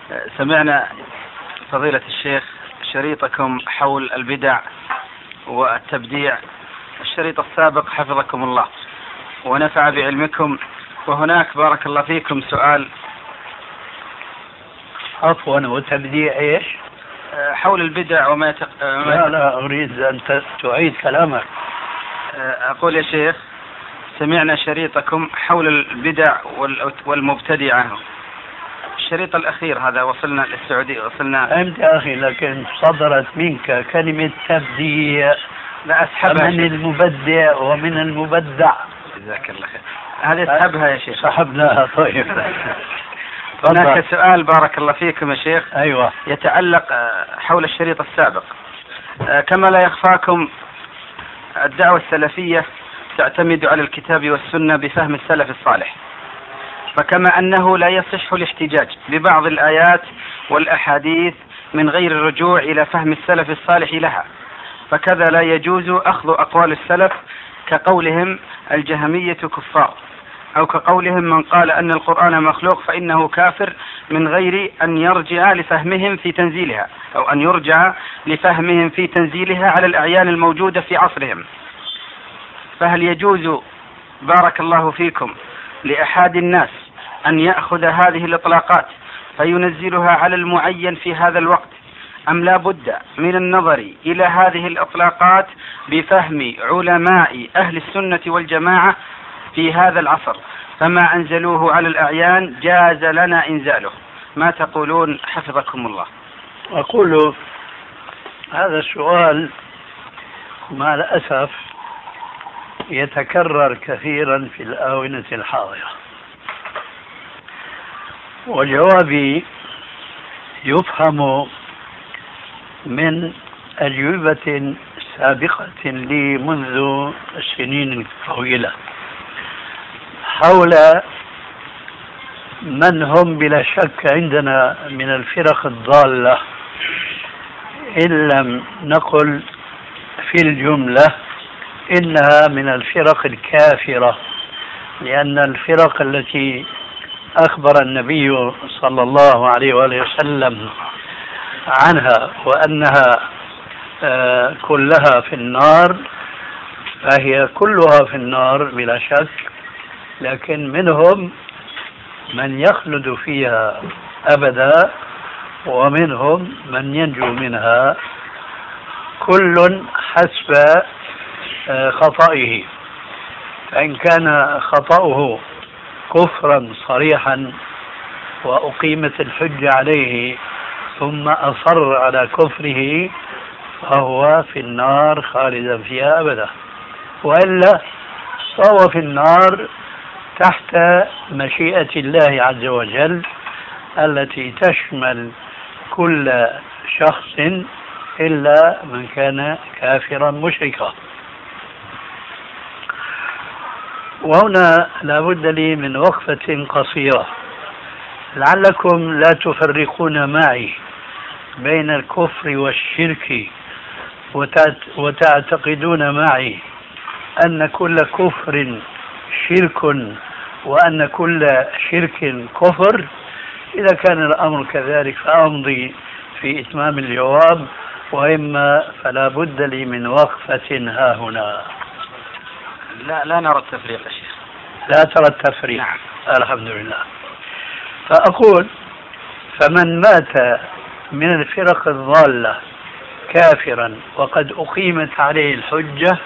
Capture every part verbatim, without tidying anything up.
سمعنا فضيلة الشيخ شريطكم حول البدع والتبديع، الشريط السابق حفظكم الله ونفع بعلمكم، وهناك بارك الله فيكم سؤال. عفوا، وتبديع ايش؟ حول البدع وما يتق... لا لا أريد أن تعيد كلامك. أقول يا شيخ سمعنا شريطكم حول البدع والمبتدعة، الشريط الأخير هذا وصلنا للسعودية، وصلنا أنت يا أخي، لكن صدرت منك كلمة تبديع. لا أسحبها من المبدع ومن المبدع. جزاك الله خير، هذه اسحبها يا شيخ. سحبناها. طيب. هناك سؤال بارك الله فيكم يا شيخ. أيوة. يتعلق حول الشريط السابق. كما لا يخفاكم الدعوة السلفية تعتمد على الكتاب والسنة بفهم السلف الصالح، فكما أنه لا يصح الاحتجاج ببعض الآيات والأحاديث من غير الرجوع إلى فهم السلف الصالح لها، فكذا لا يجوز أخذ أقوال السلف كقولهم الجهمية كفار، أو كقولهم من قال أن القرآن مخلوق فإنه كافر، من غير أن يرجع لفهمهم في تنزيلها أو أن يرجع لفهمهم في تنزيلها على الأعيان الموجودة في عصرهم. فهل يجوز بارك الله فيكم لأحد الناس أن يأخذ هذه الإطلاقات فينزلها على المعين في هذا الوقت، أم لا بد من النظر إلى هذه الإطلاقات بفهم علماء أهل السنة والجماعة في هذا العصر، فما أنزلوه على الأعيان جاز لنا إنزاله؟ ما تقولون حفظكم الله؟ أقول هذا السؤال مع الأسف يتكرر كثيرا في الآونة الحاضرة، وجوابي يفهم من أجوبة سابقة لي منذ سنين طويلة حول من هم بلا شك عندنا من الفرق الضالة، إن لم نقل في الجملة إنها من الفرق الكافرة، لأن الفرق التي أخبر النبي صلى الله عليه وآله وسلم عنها وأنها آه كلها في النار فهي كلها في النار بلا شك، لكن منهم من يخلد فيها أبدا ومنهم من ينجو منها، كل حسب خطئه. فإن كان خطأه كفرا صريحا وأقيمت الحجة عليه ثم أصر على كفره فهو في النار خالدا فيها أبدا، وإلا فهو في النار تحت مشيئة الله عز وجل التي تشمل كل شخص إلا من كان كافرا مشركا. وهنا لابد لي من وقفة قصيرة، لعلكم لا تفرقون معي بين الكفر والشرك وتعتقدون معي أن كل كفر شرك وأن كل شرك كفر. إذا كان الأمر كذلك فأمضي في إتمام الجواب، وإما فلا بد لي من وقفة ها هنا. لا لا نرى التفريق يا شيخ. لا ترى التفريق. نعم. الحمد لله. فأقول فمن مات من الفرق الضالة كافرا وقد أقيمت عليه الحجة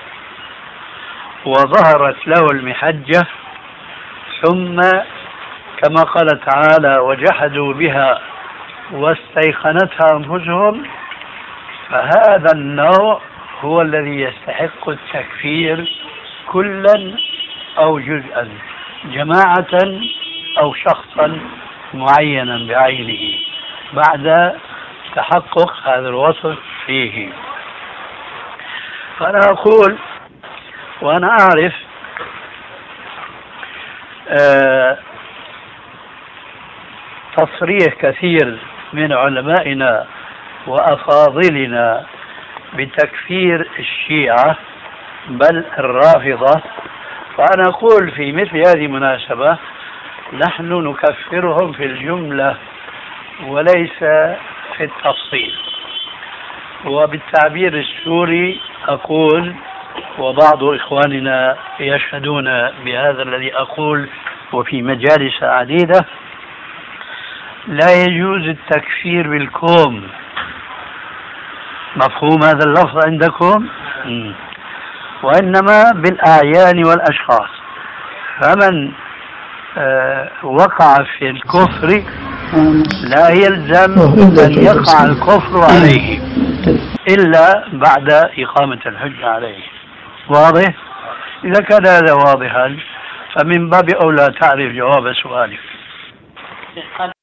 وظهرت له المحجة، ثم كما قال تعالى وجحدوا بها واستيقنتها أنفسهم، فهذا النوع هو الذي يستحق التكفير كلا أو جزءا، جماعة أو شخصا معينا بعينه بعد تحقق هذا الوصف فيه. فأنا أقول وأنا أعرف آه تصريح كثير من علمائنا وأفاضلنا بتكفير الشيعة بل الرافضة، فأنا أقول في مثل هذه المناسبة نحن نكفرهم في الجملة وليس في التفصيل. وبالتعبير السوري أقول، وبعض إخواننا يشهدون بهذا الذي أقول وفي مجالس عديدة، لا يجوز التكفير بالكوم. مفهوم هذا اللفظ عندكم؟ م. وإنما بالأعيان والأشخاص. فمن آه وقع في الكفر لا يلزم أن يقع الكفر عليه إلا بعد إقامة الحجة عليه. واضح؟ إذا كان هذا واضحا فمن باب أولى تعرف جواب سؤالك.